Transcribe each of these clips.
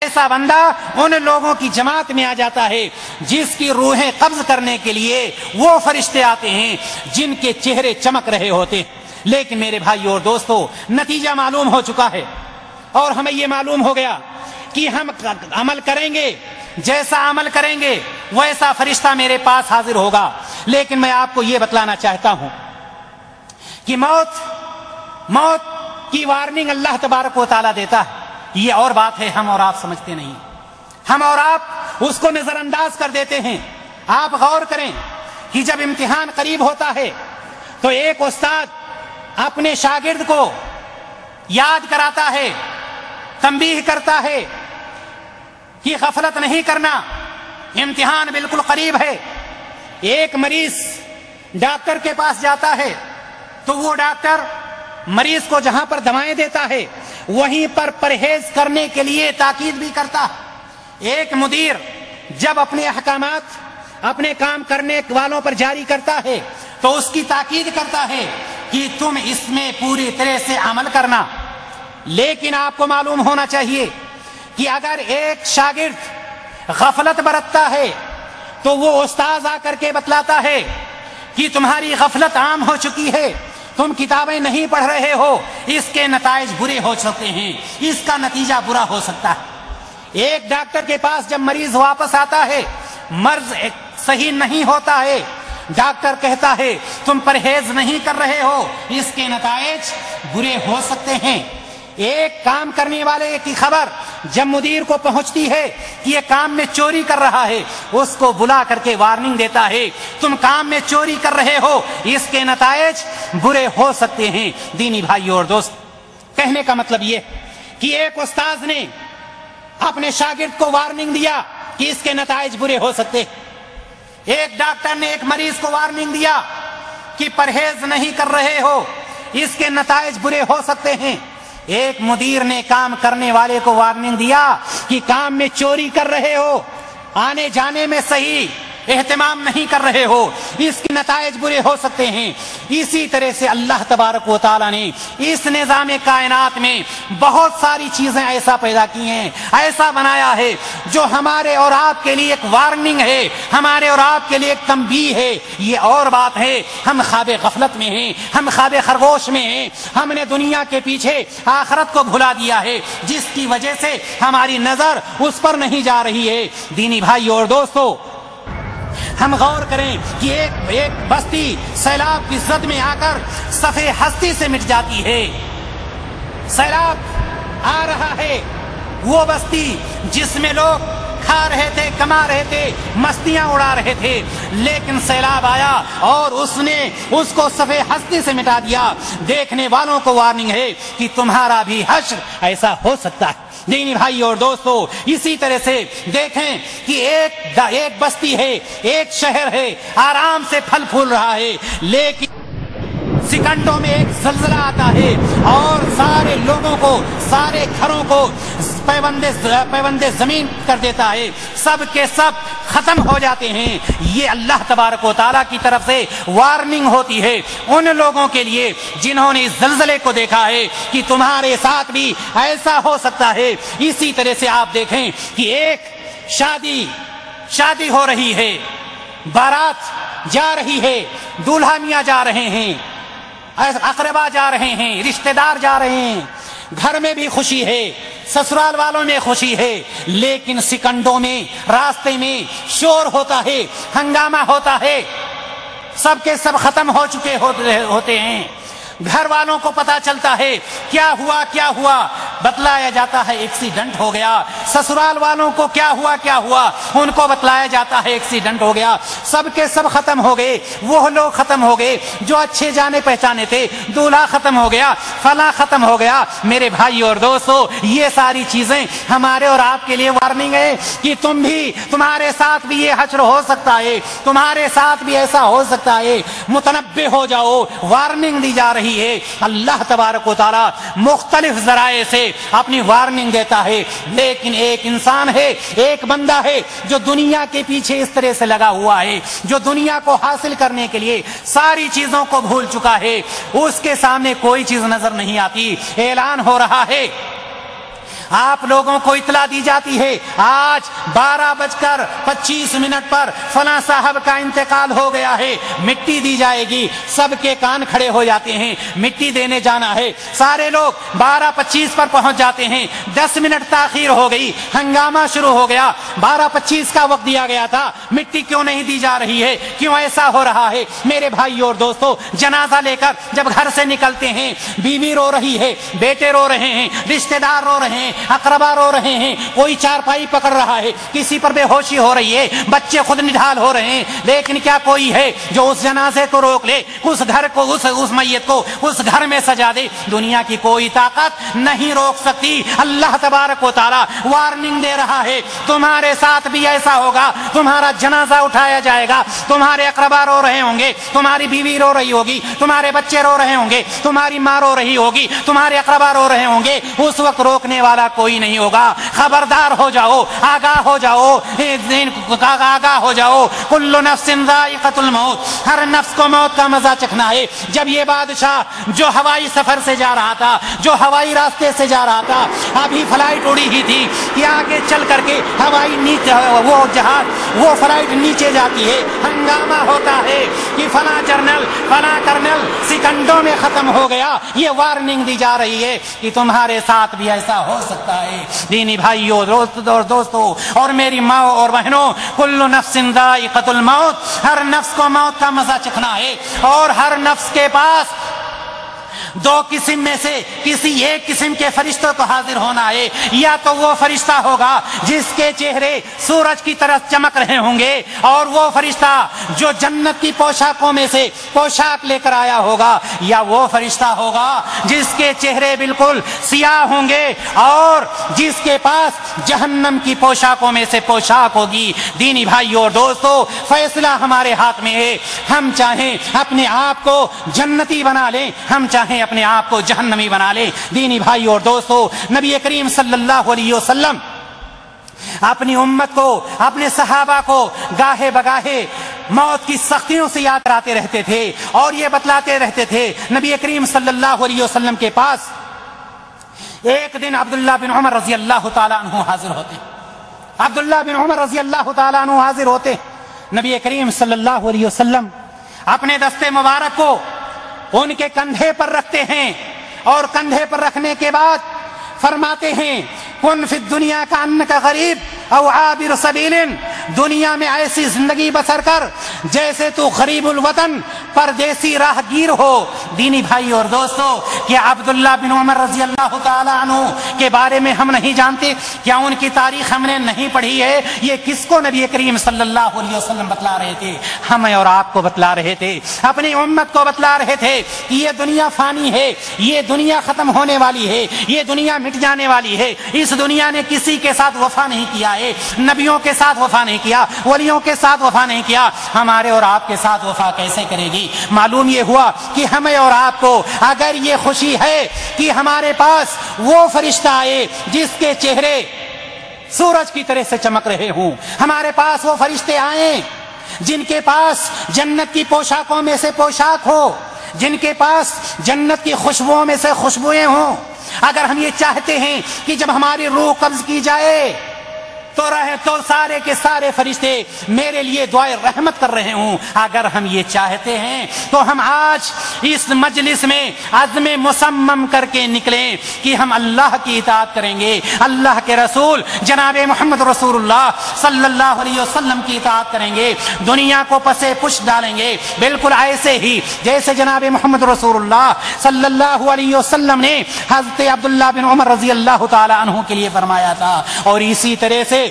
ایسا بندہ ان لوگوں کی جماعت میں آ جاتا ہے جس کی روحیں قبض کرنے کے لیے وہ فرشتے آتے ہیں جن کے چہرے چمک رہے ہوتے ہیں. لیکن میرے بھائی اور دوستو، نتیجہ معلوم ہو چکا ہے اور ہمیں یہ معلوم ہو گیا کہ ہم عمل کریں گے، جیسا عمل کریں گے ویسا فرشتہ میرے پاس حاضر ہوگا. لیکن میں آپ کو یہ بتلانا چاہتا ہوں کہ موت کی وارننگ اللہ تبارک و تعالیٰ دیتا ہے. یہ اور بات ہے، ہم اور آپ سمجھتے نہیں، ہم اور آپ اس کو نظر انداز کر دیتے ہیں. آپ غور کریں کہ جب امتحان قریب ہوتا ہے تو ایک استاد اپنے شاگرد کو یاد کراتا ہے، تنبیہ کرتا ہے کہ غفلت نہیں کرنا، امتحان بالکل قریب ہے. ایک مریض ڈاکٹر کے پاس جاتا ہے تو وہ ڈاکٹر مریض کو جہاں پر دوائیں دیتا ہے وہیں پر پرہیز کرنے کے لیے تاکید بھی کرتا ہے. ایک مدیر جب اپنے احکامات اپنے کام کرنے والوں پر جاری کرتا ہے تو اس کی تاکید کرتا ہے کہ تم اس میں پوری طرح سے عمل کرنا. لیکن آپ کو معلوم ہونا چاہیے کہ اگر ایک شاگرد غفلت برتتا ہے تو وہ استاد آ کر کے بتلاتا ہے کہ تمہاری غفلت عام ہو چکی ہے، تم کتابیں نہیں پڑھ رہے ہو، اس کے نتائج برے ہو سکتے ہیں، اس کا نتیجہ برا ہو سکتا ہے. ایک ڈاکٹر کے پاس جب مریض واپس آتا ہے، مرض صحیح نہیں ہوتا ہے، ڈاکٹر کہتا ہے تم پرہیز نہیں کر رہے ہو، اس کے نتائج برے ہو سکتے ہیں. ایک کام کرنے والے کی خبر جب مدیر کو پہنچتی ہے کہ یہ کام میں چوری کر رہا ہے، اس کو بلا کر کے وارننگ دیتا ہے تم کام میں چوری کر رہے ہو، اس کے نتائج برے ہو سکتے ہیں. دینی بھائیو اور دوست، کہنے کا مطلب یہ کہ ایک استاذ نے اپنے شاگرد کو وارننگ دیا کہ اس کے نتائج برے ہو سکتے ہیں. ایک ڈاکٹر نے ایک مریض کو وارننگ دیا کہ پرہیز نہیں کر رہے ہو، اس کے نتائج برے ہو سکتے ہیں. ایک مدیر نے کام کرنے والے کو وارننگ دیا کہ کام میں چوری کر رہے ہو، آنے جانے میں صحیح اہتمام نہیں کر رہے ہو، اس کے نتائج برے ہو سکتے ہیں. اسی طرح سے اللہ تبارک و تعالیٰ نے اس نظام کائنات میں بہت ساری چیزیں ایسا پیدا کی ہیں، ایسا بنایا ہے جو ہمارے اور آپ کے لیے ایک وارننگ ہے، ہمارے اور آپ کے لیے ایک تنبیہ ہے. یہ اور بات ہے، ہم خواب غفلت میں ہیں، ہم خواب خرگوش میں ہیں، ہم نے دنیا کے پیچھے آخرت کو بھلا دیا ہے جس کی وجہ سے ہماری نظر اس پر نہیں جا رہی ہے. دینی بھائی اور دوستو، ہم غور کریں کہ ایک بستی سیلاب کی زد میں آ کر صفحے ہستی سے مٹ جاتی ہے. سیلاب آ رہا ہے، وہ بستی جس میں لوگ کھا رہے تھے، کما رہے تھے، مستیاں اڑا رہے تھے، لیکن سیلاب آیا اور اس نے اس کو صفحے ہستی سے مٹا دیا. دیکھنے والوں کو وارننگ ہے کہ تمہارا بھی حشر ایسا ہو سکتا ہے. دینی بھائی اور دوستو، اسی طرح سے دیکھیں کہ ایک بستی ہے، ایک شہر ہے، آرام سے پھل پھول رہا ہے، لیکن سیکنڈوں میں ایک زلزلہ آتا ہے اور سارے لوگوں کو، سارے گھروں کو پیوندے زمین کر دیتا ہے، سب کے سب ختم ہو جاتے ہیں. یہ اللہ تبارک و تعالیٰ کی طرف سے وارننگ ہوتی ہے ان لوگوں کے لیے جنہوں نے اس زلزلے کو دیکھا ہے کہ تمہارے ساتھ بھی ایسا ہو سکتا ہے. اسی طرح سے آپ دیکھیں کہ ایک شادی ہو رہی ہے، بارات جا رہی ہے، دولہا میاں جا رہے ہیں، اقربا جا رہے ہیں، رشتہ دار جا رہے ہیں، گھر میں بھی خوشی ہے، سسرال والوں میں خوشی ہے، لیکن سیکنڈوں میں راستے میں شور ہوتا ہے، ہنگامہ ہوتا ہے، سب کے سب ختم ہو چکے ہوتے ہیں. گھر والوں کو پتا چلتا ہے کیا ہوا، بتلایا جاتا ہے ایکسیڈنٹ ہو گیا. سسرال والوں کو کیا ہوا، ان کو بتلایا جاتا ہے ایکسیڈنٹ ہو گیا. سب کے سب ختم ہو گئے، وہ لوگ ختم ہو گئے جو اچھے جانے پہچانے تھے، دولہا ختم ہو گیا، فلاں ختم ہو گیا. میرے بھائی اور دوستو، یہ ساری چیزیں ہمارے اور آپ کے لیے وارننگ ہے کہ تمہارے ساتھ بھی یہ حشر ہو سکتا ہے، تمہارے ساتھ بھی ایسا ہو سکتا ہے. متنبہ ہو جاؤ، وارننگ دی جا رہی ہے. اللہ تبارک و تعالیٰ مختلف ذرائع سے اپنی وارننگ دیتا ہے، لیکن ایک انسان ہے، ایک بندہ ہے جو دنیا کے پیچھے اس طرح سے لگا ہوا ہے، جو دنیا کو حاصل کرنے کے لیے ساری چیزوں کو بھول چکا ہے، اس کے سامنے کوئی چیز نظر نہیں آتی. اعلان ہو رہا ہے آپ لوگوں کو اطلاع دی جاتی ہے آج 12:25 پر فلاں صاحب کا انتقال ہو گیا ہے، مٹی دی جائے گی، سب کے کان کھڑے ہو جاتے ہیں، مٹی دینے جانا ہے، سارے لوگ 12:25 پر پہنچ جاتے ہیں، 10 منٹ تاخیر ہو گئی، ہنگامہ شروع ہو گیا، 12:25 کا وقت دیا گیا تھا، مٹی کیوں نہیں دی جا رہی ہے، کیوں ایسا ہو رہا ہے؟ میرے بھائی اور دوستو، جنازہ لے کر جب گھر سے نکلتے ہیں، بیوی رو رہی ہے، بیٹے رو رہے ہیں، رشتہ دار رو رہے ہیں، اقربا رو رہے ہیں، کوئی چارپائی پکڑ رہا ہے، کسی پر بے ہوشی ہو رہی ہے، بچے خود نڈھال ہو رہے ہیں، لیکن کیا کوئی ہے جو اس جنازے کو روک لے، اس گھر کو، اس میت کو اس گھر میں سجا دے؟ دنیا کی کوئی طاقت نہیں روک سکتی۔ اللہ تبارک و تعالی وارننگ دے رہا ہے، تمہارے ساتھ بھی ایسا ہوگا، تمہارا جنازہ اٹھایا جائے گا، تمہارے اقربا رو رہے ہوں گے، تمہاری بیوی رو رہی ہوگی، تمہارے بچے رو رہے ہوں گے، تمہاری ماں رو رہی ہوگی، تمہارے اقربا رو رہے ہوں گے، اس وقت روکنے والا کوئی نہیں ہوگا۔ خبردار ہو جاؤ، آگاہ ہو جاؤ، آگاہ ہو جاؤ، کل نفس ذائقۃ الموت، ہر نفس کو موت کا مزہ چکھنا ہے۔ جب یہ بادشاہ جو ہوائی سفر سے جا رہا تھا، جو ہوائی راستے سے جا رہا تھا، ابھی فلائٹ اڑی ہی تھی کہ آگے چل کر کے ہوائی نیچے، وہ جہاز، وہ فلائٹ نیچے جاتی ہے، ہنگامہ ہوتا ہے کہ فلاں جنرل، فلاں کرنل سیکنڈوں میں ختم ہو گیا۔ یہ وارننگ دی جا رہی ہے کہ تمہارے ساتھ بھی ایسا ہو سکتا ہے۔ دینی بھائیوں اور دوستوں اور میری ماں اور بہنوں، کل نفس ذائقۃ الموت، ہر نفس کو موت کا مزہ چکھنا ہے، اور ہر نفس کے پاس دو قسم میں سے کسی ایک قسم کے فرشتوں کو حاضر ہونا ہے۔ یا تو وہ فرشتہ ہوگا جس کے چہرے سورج کی طرح چمک رہے ہوں گے، اور وہ فرشتہ جو جنت کی پوشاکوں میں سے پوشاک لے کر آیا ہوگا، یا وہ فرشتہ ہوگا جس کے چہرے بالکل سیاہ ہوں گے اور جس کے پاس جہنم کی پوشاکوں میں سے پوشاک ہوگی۔ دینی بھائیوں اور دوستو، فیصلہ ہمارے ہاتھ میں ہے، ہم چاہیں اپنے آپ کو جنتی بنا لیں، ہم چاہیں اپنے آپ کو جہنمی بنا لیں۔ دینی بھائی اور دوستو، نبی کریم صلی اللہ علیہ وسلم اپنی امت کو، اپنے صحابہ کو گاہے بگاہے موت کی سختیوں سے یاد کراتے رہتے تھے اور یہ بتلاتے رہتے تھے۔ نبی کریم صلی اللہ علیہ وسلم کے پاس ایک دن عبداللہ بن عمر رضی اللہ تعالیٰ عنہ حاضر ہوتے، عبداللہ بن عمر رضی اللہ تعالیٰ عنہ حاضر ہوتے۔ نبی کریم صلی اللہ علیہ وسلم اپنے دستے مبارک کو ان کے کندھے پر رکھتے ہیں، اور کندھے پر رکھنے کے بعد فرماتے ہیں، کن فی الدنیا کا انک غریب او عابر سبیل، دنیا میں ایسی زندگی بسر کر جیسے تو غریب الوطن، پردیسی راہ گیر ہو۔ دینی بھائی اور دوستو، کیا عبداللہ بن عمر رضی اللہ تعالیٰ عنہ کے بارے میں ہم نہیں جانتے؟ کیا ان کی تاریخ ہم نے نہیں پڑھی ہے؟ یہ کس کو نبی کریم صلی اللہ علیہ وسلم بتلا رہے تھے؟ ہمیں اور آپ کو بتلا رہے تھے، اپنی امت کو بتلا رہے تھے کہ یہ دنیا فانی ہے، یہ دنیا ختم ہونے والی ہے، یہ دنیا مٹ جانے والی ہے۔ اس دنیا نے کسی کے ساتھ وفا نہیں کیا ہے، نبیوں کے ساتھ وفا نہیں کیا، ولیوں کے ساتھ وفا نہیں کیا، ہمارے اور آپ کے ساتھ وفا کیسے کرے گی؟ معلوم یہ ہوا کہ ہمیں اور آپ کو اگر یہ خوشی ہے کہ ہمارے پاس وہ فرشتہ آئے جس کے چہرے سورج کی طرح سے چمک رہے ہوں، ہمارے پاس وہ فرشتے آئیں جن کے پاس جنت کی پوشاکوں میں سے پوشاک ہو، جن کے پاس جنت کی خوشبوؤں میں سے خوشبوئیں ہوں، اگر ہم یہ چاہتے ہیں کہ جب ہماری روح قبض کی جائے تو سارے کے سارے فرشتے میرے لیے دعائے رحمت کر رہے ہوں، اگر ہم یہ چاہتے ہیں تو ہم آج اس مجلس میں عزم مصمم کر کے نکلیں کہ ہم اللہ کی اطاعت کریں گے، اللہ کے رسول جناب محمد رسول اللہ صلی اللہ علیہ وسلم کی اطاعت کریں گے، دنیا کو پسے پش ڈالیں گے، بالکل ایسے ہی جیسے جناب محمد رسول اللہ صلی اللہ علیہ وسلم نے حضرت عبداللہ بن عمر رضی اللہ تعالی عنہ کے لیے فرمایا تھا۔ اور اسی طرح سے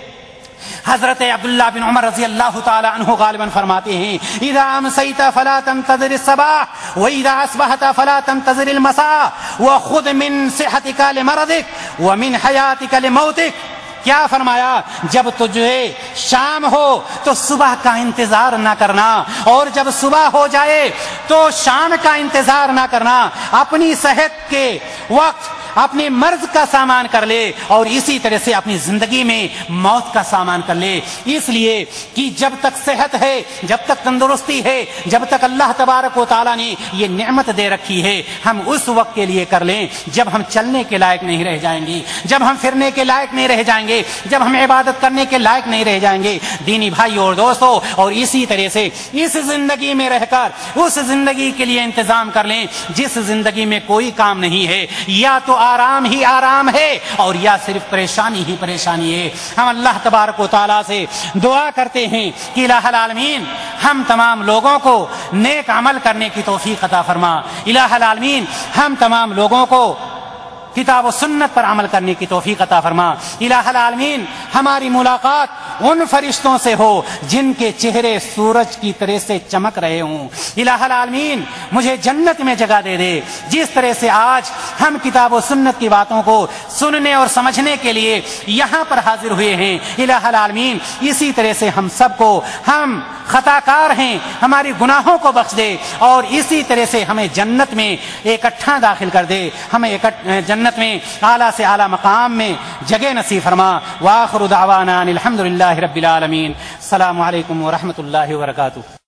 حضرت عبداللہ بن عمر رضی اللہ تعالی عنہ غالباً فرماتے ہیں، اذا امسیت فلا تنتظر الصباح واذا اصبحت فلا تنتظر المساء وخذ من صحتك لمرضك ومن حیاتك لموتك۔ کیا فرمایا؟ جب تجھے شام ہو تو صبح کا انتظار نہ کرنا، اور جب صبح ہو جائے تو شام کا انتظار نہ کرنا، اپنی صحت کے وقت اپنے مرض کا سامان کر لے اور اسی طرح سے اپنی زندگی میں موت کا سامان کر لے، اس لیے کہ جب تک صحت ہے، جب تک تندرستی ہے، جب تک اللہ تبارک و تعالیٰ نے یہ نعمت دے رکھی ہے، ہم اس وقت کے لیے کر لیں جب ہم چلنے کے لائق نہیں رہ جائیں گے، جب ہم پھرنے کے لائق نہیں رہ جائیں گے، جب ہم عبادت کرنے کے لائق نہیں رہ جائیں گے دینی بھائی اور دوستو۔ اور اسی طرح سے اس زندگی میں رہ کر اس زندگی کے لیے انتظام کر لیں جس زندگی میں کوئی کام نہیں ہے، یا تو آرام ہی آرام ہے اور یا صرف پریشانی ہی پریشانی ہے۔ ہم اللہ تبارک و تعالیٰ سے دعا کرتے ہیں کہ الہ العالمین ہم تمام لوگوں کو نیک عمل کرنے کی توفیق عطا فرما، الہ العالمین ہم تمام لوگوں کو کتاب و سنت پر عمل کرنے کی توفیق عطا فرما، الہ العالمین ہماری ملاقات ان فرشتوں سے ہو جن کے چہرے سورج کی طرح سے چمک رہے ہوں، الہ العالمین مجھے جنت میں جگہ دے دے جس طرح سے آج ہم کتاب و سنت کی باتوں کو سننے اور سمجھنے کے لیے یہاں پر حاضر ہوئے ہیں، الہ العالمین اسی طرح سے ہم سب کو، ہم خطا کار ہیں، ہماری گناہوں کو بخش دے اور اسی طرح سے ہمیں جنت میں اکٹھا داخل کر دے، ہمیں جنت میں اعلیٰ سے اعلیٰ مقام میں جگہ نصیب فرما۔ وآخر دعوانا الحمدللہ رب العالمین۔ السلام علیکم ورحمۃ اللہ وبرکاتہ۔